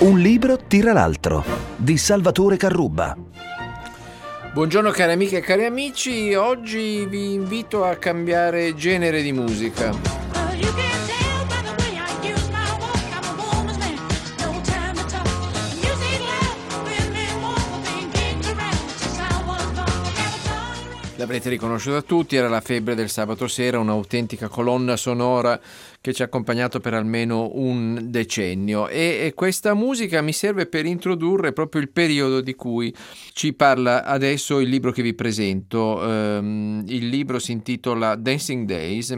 Un libro tira l'altro, di Salvatore Carrubba. Buongiorno cari amiche e cari amici, oggi vi invito a cambiare genere di musica. L'avrete riconosciuta tutti, era La febbre del sabato sera, un'autentica colonna sonora che ci ha accompagnato per almeno un decennio e questa musica mi serve per introdurre proprio il periodo di cui ci parla adesso il libro che vi presento. Il libro si intitola Dancing Days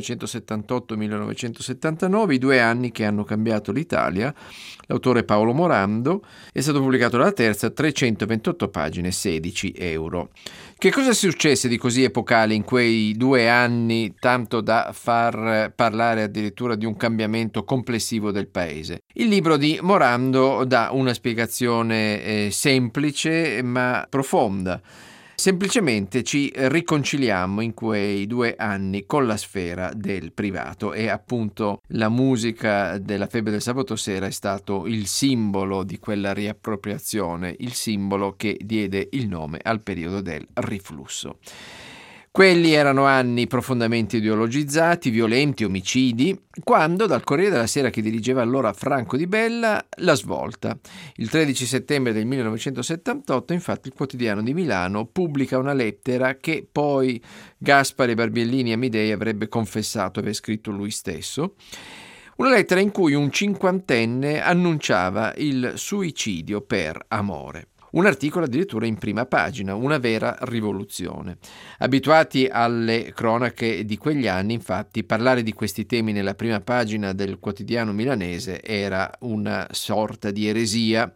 1978-1979, i 2 anni che hanno cambiato l'Italia. L'autore è Paolo Morando, è stato pubblicato dalla Terza, 328 pagine, 16 euro. Che cosa successe di così epocale in quei 2 anni, tanto da far parlare addirittura di un cambiamento complessivo del paese? Il libro di Morando dà una spiegazione semplice ma profonda. Semplicemente ci riconciliamo in quei 2 anni con la sfera del privato e appunto la musica della febbre del sabato sera è stato il simbolo di quella riappropriazione, il simbolo che diede il nome al periodo del riflusso. Quelli erano anni profondamente ideologizzati, violenti, omicidi, quando dal Corriere della Sera che dirigeva allora Franco Di Bella la svolta. Il 13 settembre del 1978, infatti, il Quotidiano di Milano pubblica una lettera che poi Gaspare Barbiellini Amidei avrebbe confessato aver scritto lui stesso. Una lettera in cui un cinquantenne annunciava il suicidio per amore. Un articolo addirittura in prima pagina, una vera rivoluzione. Abituati alle cronache di quegli anni, infatti, parlare di questi temi nella prima pagina del quotidiano milanese era una sorta di eresia.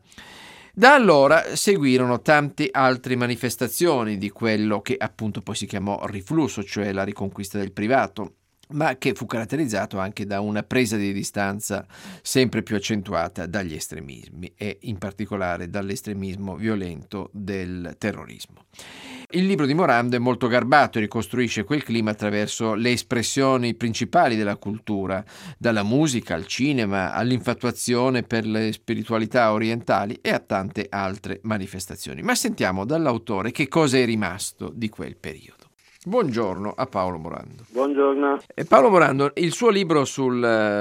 Da allora seguirono tante altre manifestazioni di quello che appunto poi si chiamò riflusso, cioè la riconquista del privato, ma che fu caratterizzato anche da una presa di distanza sempre più accentuata dagli estremismi e in particolare dall'estremismo violento del terrorismo. Il libro di Morando è molto garbato e ricostruisce quel clima attraverso le espressioni principali della cultura, dalla musica al cinema, all'infatuazione per le spiritualità orientali e a tante altre manifestazioni. Ma sentiamo dall'autore che cosa è rimasto di quel periodo. Buongiorno a Paolo Morando. Buongiorno. Paolo Morando, il suo libro sui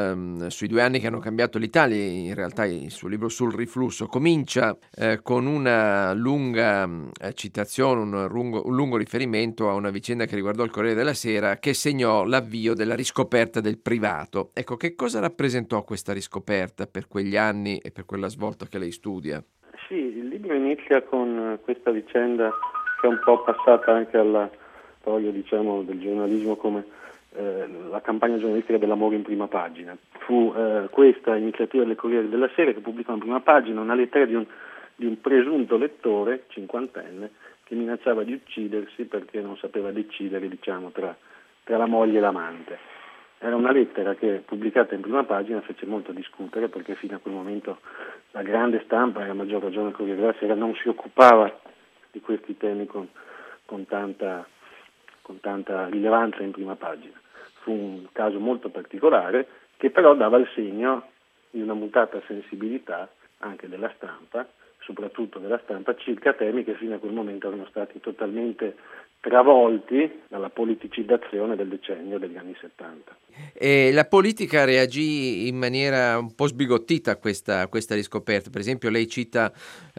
2 anni che hanno cambiato l'Italia, in realtà il suo libro sul riflusso, comincia con una lunga citazione, un lungo riferimento a una vicenda che riguardò il Corriere della Sera che segnò l'avvio della riscoperta del privato. Ecco, che cosa rappresentò questa riscoperta per quegli anni e per quella svolta che lei studia? Sì, il libro inizia con questa vicenda che è un po' passata anche alla storia, diciamo, del giornalismo come la campagna giornalistica dell'amore in prima pagina. Fu questa iniziativa del Corriere della Sera che pubblicò in prima pagina una lettera di un presunto lettore cinquantenne che minacciava di uccidersi perché non sapeva decidere, diciamo, tra la moglie e l'amante. Era una lettera che, pubblicata in prima pagina, fece molto discutere perché fino a quel momento la grande stampa, e a maggior ragione il Corriere della Sera, non si occupava di questi temi con tanta rilevanza in prima pagina. Fu un caso molto particolare che però dava il segno di una mutata sensibilità anche della stampa, soprattutto della stampa, circa temi che fino a quel momento erano stati totalmente travolti dalla politicizzazione del decennio degli anni 70. E la politica reagì in maniera un po' sbigottita a questa riscoperta. Per esempio lei cita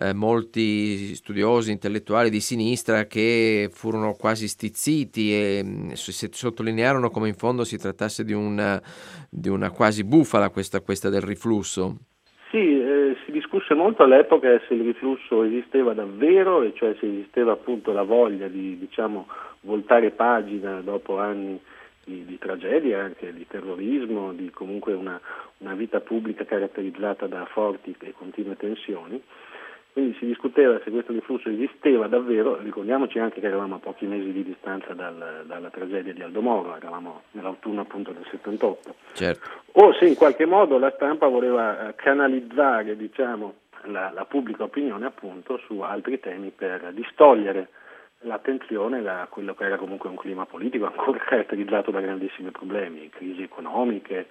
molti studiosi intellettuali di sinistra che furono quasi stizziti e sottolinearono come in fondo si trattasse di una quasi bufala questa del riflusso. Sì, si discusse molto all'epoca se il riflusso esisteva davvero, e cioè se esisteva appunto la voglia di, diciamo, voltare pagina dopo anni di tragedie, anche di terrorismo, di comunque una vita pubblica caratterizzata da forti e continue tensioni. Quindi si discuteva se questo riflusso esisteva davvero. Ricordiamoci anche che eravamo a pochi mesi di distanza dalla tragedia di Aldo Moro, eravamo nell'autunno appunto del 78. Certo. O se in qualche modo la stampa voleva canalizzare, diciamo, la pubblica opinione appunto su altri temi per distogliere l'attenzione da quello che era comunque un clima politico ancora caratterizzato da grandissimi problemi, crisi economiche,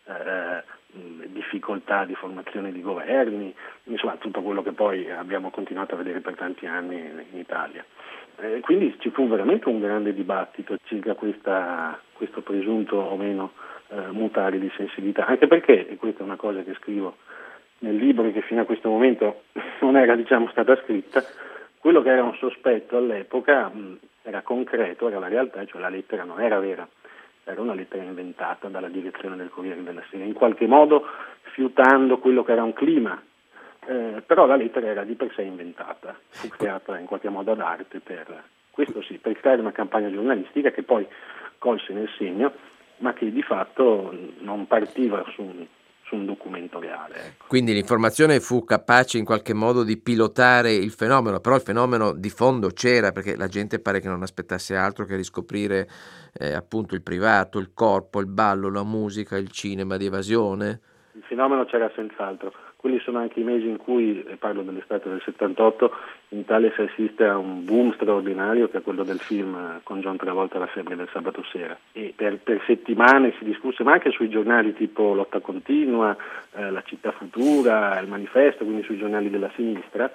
difficoltà di formazione di governi, insomma tutto quello che poi abbiamo continuato a vedere per tanti anni in Italia. Quindi ci fu veramente un grande dibattito circa questo presunto o meno mutare di sensibilità, anche perché, e questa è una cosa che scrivo nel libro che fino a questo momento non era stata scritta, quello che era un sospetto all'epoca era concreto, era la realtà, cioè la lettera non era vera, era una lettera inventata dalla direzione del Corriere della Sera, in qualche modo fiutando quello che era un clima, però la lettera era di per sé inventata, fu creata in qualche modo ad arte per creare una campagna giornalistica che poi colse nel segno, ma che di fatto non partiva su un documento reale. Ecco. Quindi l'informazione fu capace in qualche modo di pilotare il fenomeno, però il fenomeno di fondo c'era, perché la gente pare che non aspettasse altro che riscoprire appunto il privato, il corpo, il ballo, la musica, il cinema di evasione. Il fenomeno c'era senz'altro. Quelli sono anche i mesi in cui, parlo dell'estate del 78, in Italia si assiste a un boom straordinario che è quello del film con John Travolta, La febbre del sabato sera. E per settimane si discusse, ma anche sui giornali tipo Lotta Continua, La Città Futura, Il Manifesto, quindi sui giornali della sinistra,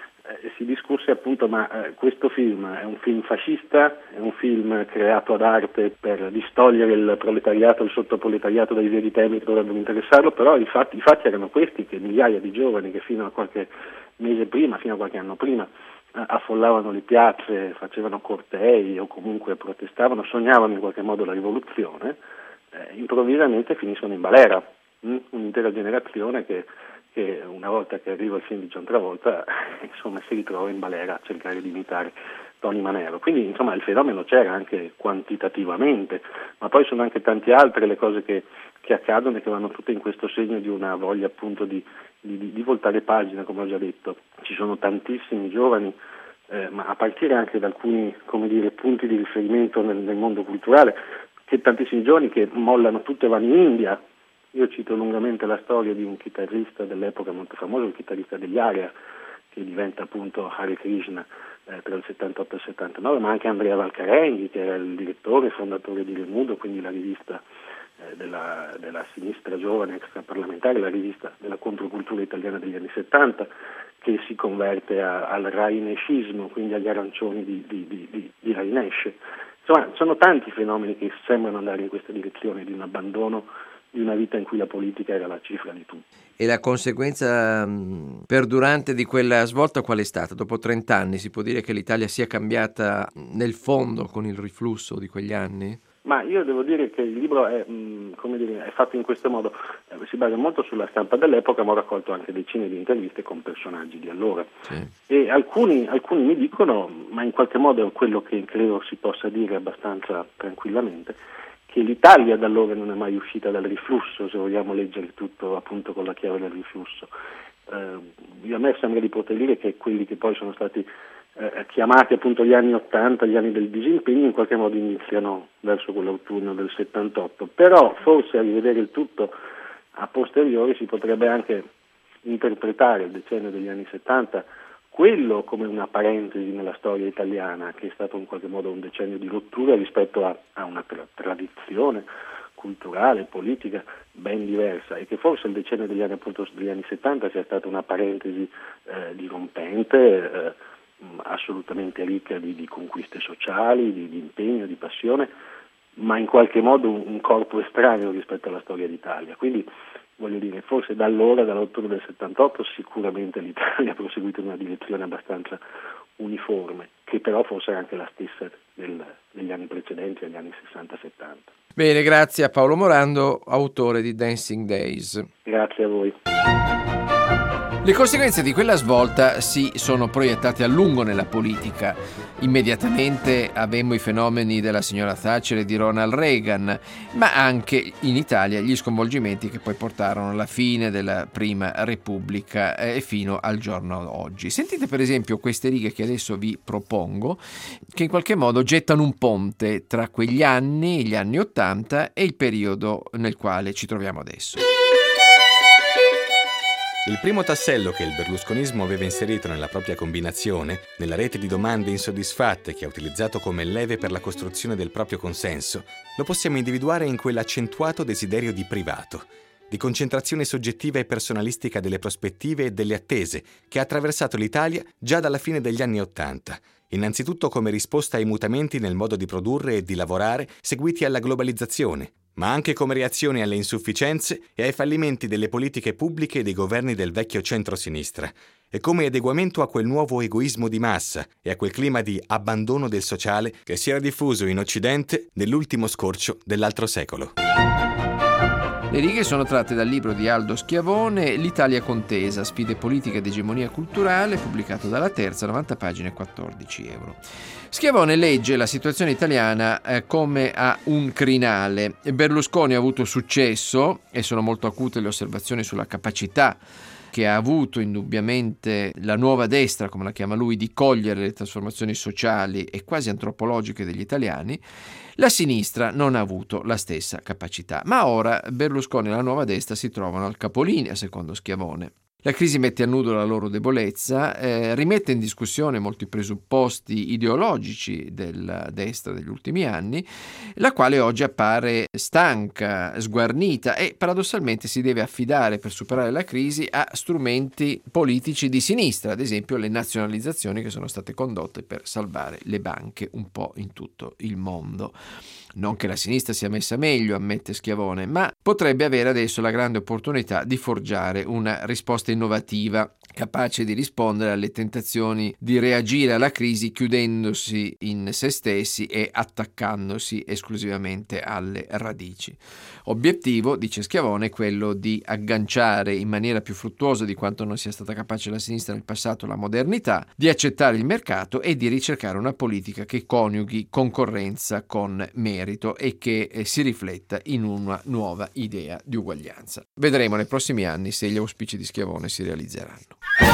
si discusse appunto, ma questo film è un film fascista, è un film creato ad arte per distogliere il proletariato, il sottoproletariato dai veri temi che dovrebbero interessarlo, però i fatti erano questi, che migliaia di giovani che fino a qualche mese prima, fino a qualche anno prima, affollavano le piazze, facevano cortei o comunque protestavano, sognavano in qualche modo la rivoluzione, improvvisamente finiscono in galera, un'intera generazione che una volta che arriva il film di John Travolta si ritrova in balera a cercare di imitare Tony Manero. Quindi il fenomeno c'era anche quantitativamente, ma poi sono anche tante altre le cose che accadono e che vanno tutte in questo segno di una voglia appunto di voltare pagina, come ho già detto. Ci sono tantissimi giovani, ma a partire anche da alcuni punti di riferimento nel mondo culturale, che tantissimi giovani che mollano tutto e vanno in India. Io cito lungamente la storia di un chitarrista dell'epoca molto famoso, il chitarrista degli Aria, che diventa appunto Hare Krishna tra il 78 e il 79, ma anche Andrea Valcarenghi, che era il direttore e fondatore di Remudo, quindi la rivista della sinistra giovane extraparlamentare, la rivista della controcultura italiana degli anni 70, che si converte al rainescismo, quindi agli arancioni di Rainesh. Insomma, sono tanti fenomeni che sembrano andare in questa direzione di un abbandono di una vita in cui la politica era la cifra di tutto. E la conseguenza perdurante di quella svolta qual è stata? Dopo 30 anni si può dire che l'Italia sia cambiata nel fondo con il riflusso di quegli anni? Ma io devo dire che il libro è fatto in questo modo, si basa molto sulla stampa dell'epoca, ma ho raccolto anche decine di interviste con personaggi di allora. Sì. E alcuni mi dicono, ma in qualche modo è quello che credo si possa dire abbastanza tranquillamente, che l'Italia da allora non è mai uscita dal riflusso, se vogliamo leggere tutto appunto con la chiave del riflusso. A me sembra di poter dire che quelli che poi sono stati chiamati appunto gli anni 80, gli anni del disimpegno, in qualche modo iniziano verso quell'autunno del 78, però forse a rivedere il tutto a posteriori si potrebbe anche interpretare il decennio degli anni 70 quello come una parentesi nella storia italiana, che è stato in qualche modo un decennio di rottura rispetto a una tradizione culturale, politica ben diversa, e che forse il decennio degli anni 70 sia stata una parentesi dirompente, assolutamente ricca di conquiste sociali, di impegno, di passione, ma in qualche modo un corpo estraneo rispetto alla storia d'Italia. Quindi voglio dire, forse da allora, dall'ottobre del 78, sicuramente l'Italia ha proseguito in una direzione abbastanza uniforme, che però forse è anche la stessa degli anni precedenti, degli anni 60-70. Bene, grazie a Paolo Morando, autore di Dancing Days. Grazie a voi. Le conseguenze di quella svolta si sono proiettate a lungo nella politica. Immediatamente avemmo i fenomeni della signora Thatcher e di Ronald Reagan, ma anche in Italia gli sconvolgimenti che poi portarono alla fine della Prima Repubblica e fino al giorno oggi. Sentite per esempio queste righe che adesso vi propongo, che in qualche modo gettano un ponte tra quegli anni, gli anni '80, e il periodo nel quale ci troviamo adesso. Il primo tassello che il berlusconismo aveva inserito nella propria combinazione, nella rete di domande insoddisfatte che ha utilizzato come leve per la costruzione del proprio consenso, lo possiamo individuare in quell'accentuato desiderio di privato, di concentrazione soggettiva e personalistica delle prospettive e delle attese che ha attraversato l'Italia già dalla fine degli anni '80, innanzitutto come risposta ai mutamenti nel modo di produrre e di lavorare seguiti alla globalizzazione, ma anche come reazione alle insufficienze e ai fallimenti delle politiche pubbliche e dei governi del vecchio centro-sinistra, e come adeguamento a quel nuovo egoismo di massa e a quel clima di abbandono del sociale che si era diffuso in Occidente nell'ultimo scorcio dell'altro secolo. Le righe sono tratte dal libro di Aldo Schiavone, L'Italia contesa, sfide politiche ed egemonia culturale, pubblicato dalla Terza, 90 pagine, 14 euro. Schiavone legge la situazione italiana come a un crinale. Berlusconi ha avuto successo e sono molto acute le osservazioni sulla capacità che ha avuto indubbiamente la nuova destra, come la chiama lui, di cogliere le trasformazioni sociali e quasi antropologiche degli italiani. La sinistra non ha avuto la stessa capacità, ma ora Berlusconi e la nuova destra si trovano al capolinea, secondo Schiavone. La crisi mette a nudo la loro debolezza, rimette in discussione molti presupposti ideologici della destra degli ultimi anni, la quale oggi appare stanca, sguarnita e paradossalmente si deve affidare per superare la crisi a strumenti politici di sinistra, ad esempio le nazionalizzazioni che sono state condotte per salvare le banche un po' in tutto il mondo. Non che la sinistra sia messa meglio, ammette Schiavone, ma potrebbe avere adesso la grande opportunità di forgiare una risposta innovativa, capace di rispondere alle tentazioni di reagire alla crisi chiudendosi in se stessi e attaccandosi esclusivamente alle radici. Obiettivo, dice Schiavone, è quello di agganciare in maniera più fruttuosa di quanto non sia stata capace la sinistra nel passato la modernità, di accettare il mercato e di ricercare una politica che coniughi concorrenza con merito e che si rifletta in una nuova idea di uguaglianza. Vedremo nei prossimi anni se gli auspici di Schiavone si realizzeranno.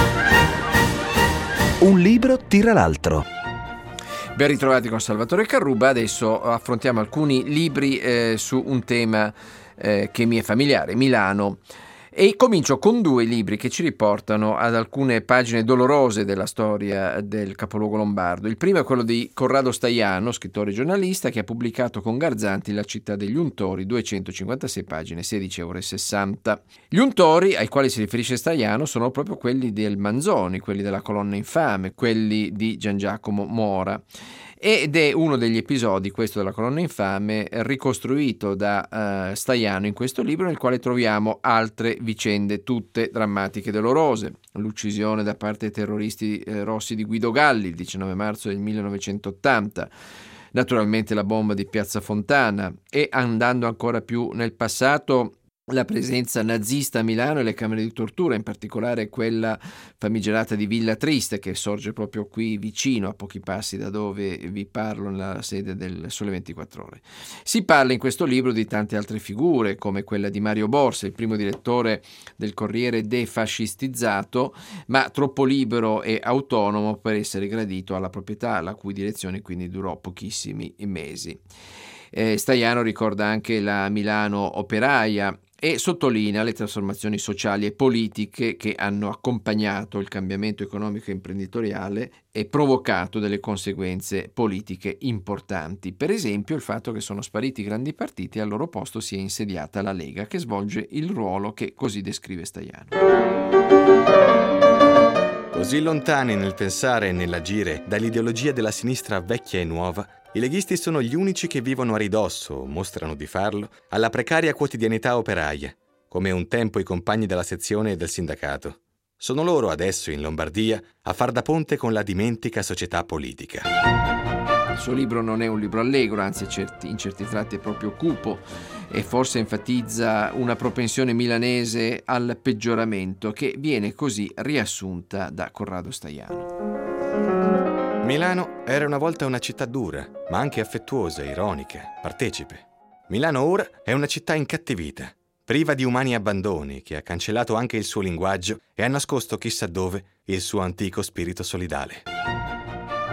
Un libro tira l'altro. Ben ritrovati con Salvatore Carrubba. Adesso affrontiamo alcuni libri su un tema che mi è familiare, Milano. E comincio con due libri che ci riportano ad alcune pagine dolorose della storia del capoluogo lombardo. Il primo è quello di Corrado Staiano, scrittore e giornalista, che ha pubblicato con Garzanti La città degli untori, 256 pagine, 16,60 euro. Gli untori ai quali si riferisce Staiano sono proprio quelli del Manzoni, quelli della colonna infame, quelli di Gian Giacomo Mora. Ed è uno degli episodi, questo della colonna infame, ricostruito da Staiano in questo libro, nel quale troviamo altre vicende tutte drammatiche e dolorose. L'uccisione da parte dei terroristi rossi di Guido Galli il 19 marzo del 1980, naturalmente la bomba di Piazza Fontana e, andando ancora più nel passato, la presenza nazista a Milano e le camere di tortura, in particolare quella famigerata di Villa Triste, che sorge proprio qui vicino, a pochi passi da dove vi parlo, nella sede del Sole 24 Ore. Si parla in questo libro di tante altre figure, come quella di Mario Borsa, il primo direttore del Corriere defascistizzato, ma troppo libero e autonomo per essere gradito alla proprietà, la cui direzione quindi durò pochissimi mesi. Staiano ricorda anche la Milano operaia e sottolinea le trasformazioni sociali e politiche che hanno accompagnato il cambiamento economico e imprenditoriale e provocato delle conseguenze politiche importanti. Per esempio il fatto che sono spariti i grandi partiti e al loro posto si è insediata la Lega, che svolge il ruolo che così descrive Staiano. Così lontani nel pensare e nell'agire dall'ideologia della sinistra vecchia e nuova, i leghisti sono gli unici che vivono a ridosso, o mostrano di farlo, alla precaria quotidianità operaia, come un tempo i compagni della sezione e del sindacato. Sono loro adesso in Lombardia a far da ponte con la dimentica società politica. Il suo libro non è un libro allegro, anzi in certi tratti è proprio cupo e forse enfatizza una propensione milanese al peggioramento che viene così riassunta da Corrado Staiano. Milano era una volta una città dura, ma anche affettuosa, ironica, partecipe. Milano ora è una città incattivita, priva di umani abbandoni, che ha cancellato anche il suo linguaggio e ha nascosto chissà dove il suo antico spirito solidale.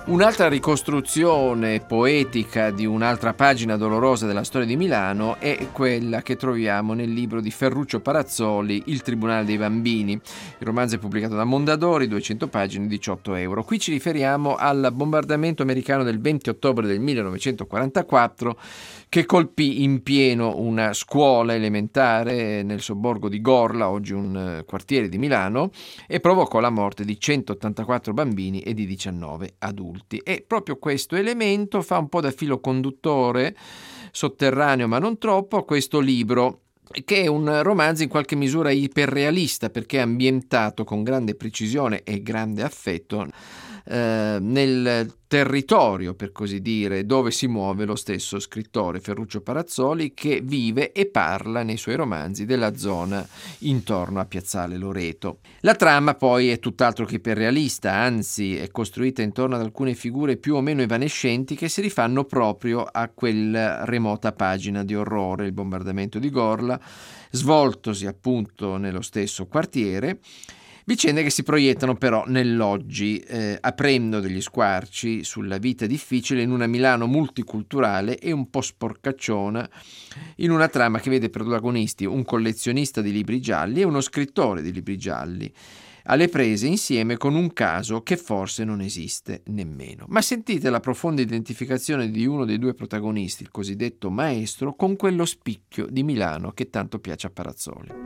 Un'altra ricostruzione poetica di un'altra pagina dolorosa della storia di Milano è quella che troviamo nel libro di Ferruccio Parazzoli, Il Tribunale dei Bambini. Il romanzo è pubblicato da Mondadori, 200 pagine, 18 euro. Qui ci riferiamo al bombardamento americano del 20 ottobre del 1944 che colpì in pieno una scuola elementare nel sobborgo di Gorla, oggi un quartiere di Milano, e provocò la morte di 184 bambini e di 19 adulti. E proprio questo elemento fa un po' da filo conduttore, sotterraneo ma non troppo, a questo libro, che è un romanzo in qualche misura iperrealista perché è ambientato con grande precisione e grande affetto nel territorio, per così dire, dove si muove lo stesso scrittore Ferruccio Parazzoli, che vive e parla nei suoi romanzi della zona intorno a Piazzale Loreto. La trama poi è tutt'altro che iperrealista, anzi è costruita intorno ad alcune figure più o meno evanescenti che si rifanno proprio a quella remota pagina di orrore, il bombardamento di Gorla, svoltosi appunto nello stesso quartiere. Vicende che si proiettano però nell'oggi, aprendo degli squarci sulla vita difficile in una Milano multiculturale e un po' sporcacciona, in una trama che vede protagonisti un collezionista di libri gialli e uno scrittore di libri gialli, alle prese insieme con un caso che forse non esiste nemmeno. Ma sentite la profonda identificazione di uno dei due protagonisti, il cosiddetto maestro, con quello spicchio di Milano che tanto piace a Parazzoli.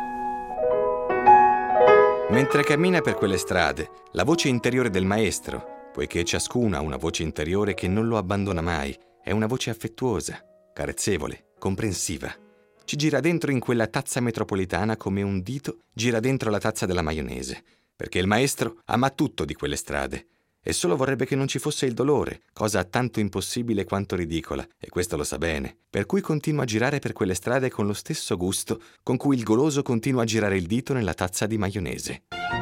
Mentre cammina per quelle strade, la voce interiore del maestro, poiché ciascuna ha una voce interiore che non lo abbandona mai, è una voce affettuosa, carezzevole, comprensiva. Ci gira dentro in quella tazza metropolitana come un dito gira dentro la tazza della maionese, perché il maestro ama tutto di quelle strade e solo vorrebbe che non ci fosse il dolore, cosa tanto impossibile quanto ridicola, e questo lo sa bene, per cui continua a girare per quelle strade con lo stesso gusto con cui il goloso continua a girare il dito nella tazza di maionese.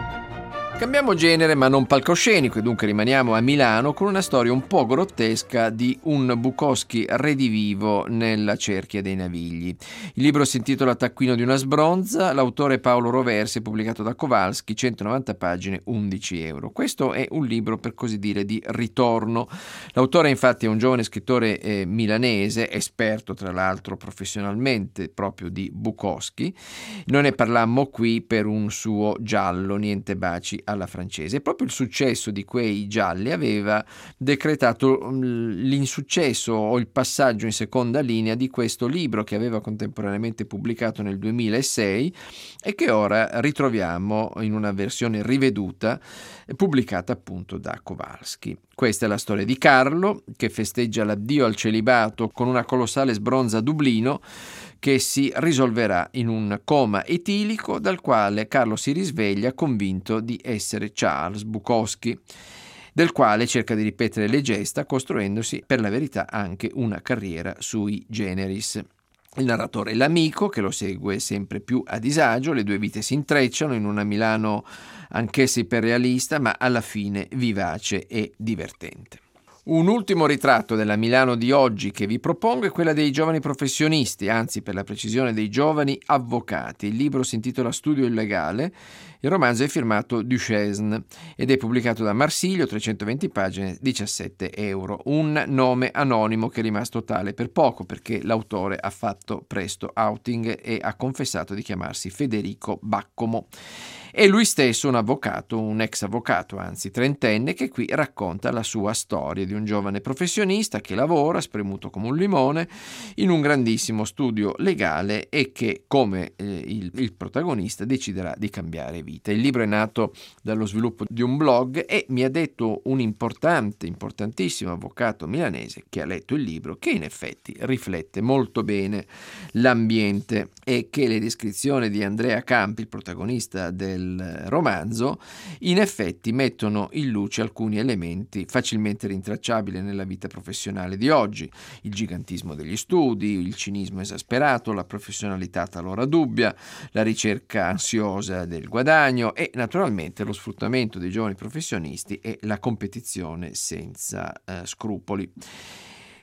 Cambiamo genere ma non palcoscenico e dunque rimaniamo a Milano con una storia un po' grottesca di un Bukowski redivivo nella cerchia dei Navigli. Il libro si intitola Taccuino di una sbronza, l'autore è Paolo Roversi, pubblicato da Kowalski, 190 pagine, 11 euro. Questo è un libro per così dire di ritorno. L'autore infatti è un giovane scrittore milanese, esperto tra l'altro professionalmente proprio di Bukowski. Noi ne parlammo qui per un suo giallo, Niente baci alla francese. E proprio il successo di quei gialli aveva decretato l'insuccesso o il passaggio in seconda linea di questo libro che aveva contemporaneamente pubblicato nel 2006 e che ora ritroviamo in una versione riveduta pubblicata appunto da Kowalski. Questa è la storia di Carlo che festeggia l'addio al celibato con una colossale sbronza a Dublino che si risolverà in un coma etilico dal quale Carlo si risveglia convinto di essere Charles Bukowski, del quale cerca di ripetere le gesta costruendosi per la verità anche una carriera sui generis. Il narratore è l'amico che lo segue sempre più a disagio, le due vite si intrecciano in una Milano anch'essa iperrealista ma alla fine vivace e divertente. Un ultimo ritratto della Milano di oggi che vi propongo è quella dei giovani professionisti, anzi per la precisione dei giovani avvocati. Il libro si intitola Studio illegale, il romanzo è firmato Duchesne ed è pubblicato da Marsilio, 320 pagine, 17 euro. Un nome anonimo che è rimasto tale per poco perché l'autore ha fatto presto outing e ha confessato di chiamarsi Federico Baccomo. È lui stesso un avvocato, un ex avvocato, anzi trentenne, che qui racconta la sua storia di un giovane professionista che lavora, spremuto come un limone, in un grandissimo studio legale e che, come il protagonista, deciderà di cambiare vita. Il libro è nato dallo sviluppo di un blog e mi ha detto un importantissimo avvocato milanese che ha letto il libro, che in effetti riflette molto bene l'ambiente e che le descrizioni di Andrea Campi, il protagonista del romanzo, in effetti mettono in luce alcuni elementi facilmente rintracciabili nella vita professionale di oggi: il gigantismo degli studi, il cinismo esasperato, la professionalità talora dubbia, la ricerca ansiosa del guadagno e naturalmente lo sfruttamento dei giovani professionisti e la competizione senza scrupoli.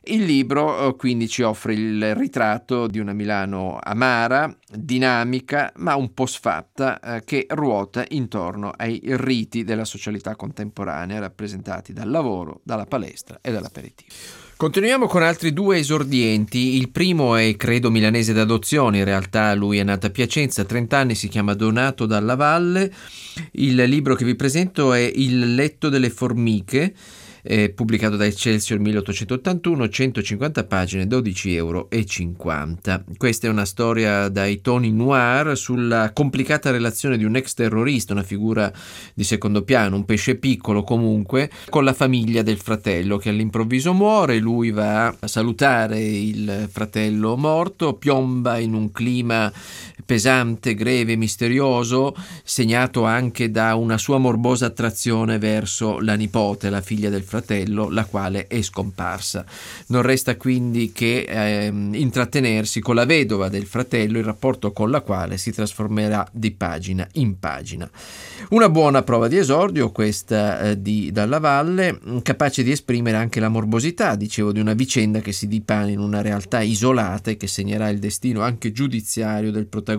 Il libro quindi ci offre il ritratto di una Milano amara, dinamica, ma un po' sfatta, che ruota intorno ai riti della socialità contemporanea, rappresentati dal lavoro, dalla palestra e dall'aperitivo. Continuiamo con altri due esordienti. Il primo è credo milanese d'adozione, in realtà lui è nato a Piacenza, 30 anni, si chiama Donato Dalla Valle. Il libro che vi presento è Il letto delle formiche, pubblicato da Excelsior 1881, 150 pagine, 12,50 euro. Questa è una storia dai toni noir sulla complicata relazione di un ex terrorista, una figura di secondo piano, un pesce piccolo comunque, con la famiglia del fratello che all'improvviso muore. Lui va a salutare il fratello morto, piomba in un clima pesante, greve, misterioso, segnato anche da una sua morbosa attrazione verso la nipote, la figlia del fratello, la quale è scomparsa. Non resta quindi che intrattenersi con la vedova del fratello, il rapporto con la quale si trasformerà di pagina in pagina. Una buona prova di esordio questa di Dalla Valle, capace di esprimere anche la morbosità, dicevo, di una vicenda che si dipana in una realtà isolata e che segnerà il destino anche giudiziario del protagonista.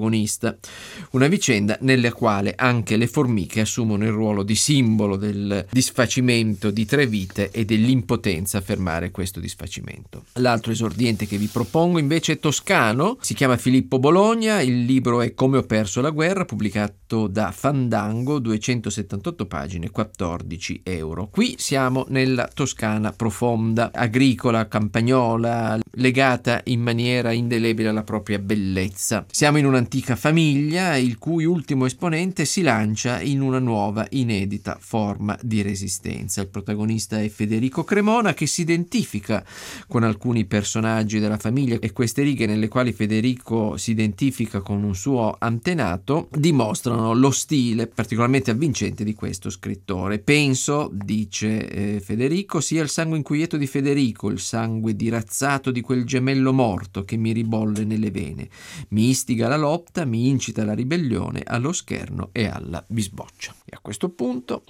Una vicenda nella quale anche le formiche assumono il ruolo di simbolo del disfacimento di tre vite e dell'impotenza a fermare questo disfacimento. L'altro esordiente che vi propongo invece è toscano, si chiama Filippo Bologna, il libro è Come ho perso la guerra, pubblicato da Fandango, 278 pagine, 14 euro. Qui siamo nella Toscana profonda, agricola, campagnola, legata in maniera indelebile alla propria bellezza. Siamo in un'antica famiglia il cui ultimo esponente si lancia in una nuova, inedita forma di resistenza. Il protagonista è Federico Cremona, che si identifica con alcuni personaggi della famiglia, e queste righe nelle quali Federico si identifica con un suo antenato dimostrano lo stile particolarmente avvincente di questo scrittore. Penso, dice Federico, sia il sangue inquieto di Federico, il sangue dirazzato di quel gemello morto che mi ribolle nelle vene, mi istiga alla lotta, mi incita alla ribellione, allo scherno e alla bisboccia. E a questo punto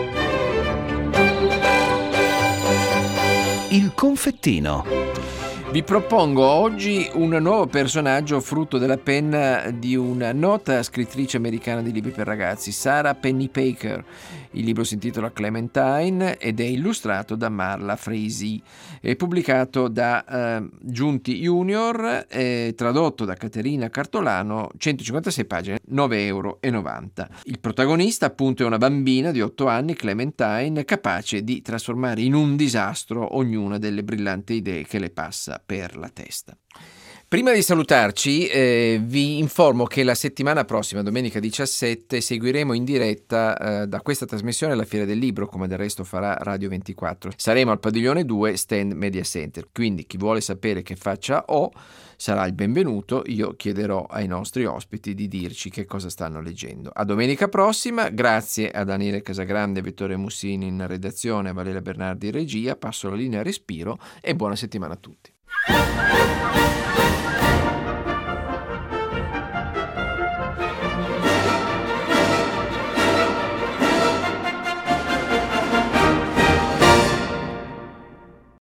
Il confettino. vi propongo oggi un nuovo personaggio frutto della penna di una nota scrittrice americana di libri per ragazzi, Sarah Pennypacker. Il libro si intitola Clementine ed è illustrato da Marla Frazee. È pubblicato da Giunti Junior, tradotto da Caterina Cartolano, 156 pagine, 9,90 euro. Il protagonista appunto è una bambina di 8 anni, Clementine, capace di trasformare in un disastro ognuna delle brillanti idee che le passa per la testa. Prima di salutarci vi informo che la settimana prossima, domenica 17, seguiremo in diretta da questa trasmissione la Fiera del Libro, come del resto farà Radio 24. Saremo al Padiglione 2, stand Media Center, quindi chi vuole sapere che faccia ho sarà il benvenuto. Io chiederò ai nostri ospiti di dirci che cosa stanno leggendo. A domenica prossima, grazie a Daniele Casagrande e Vittorio Mussini in redazione, a Valeria Bernardi in regia, passo la linea a Respiro e buona settimana a tutti.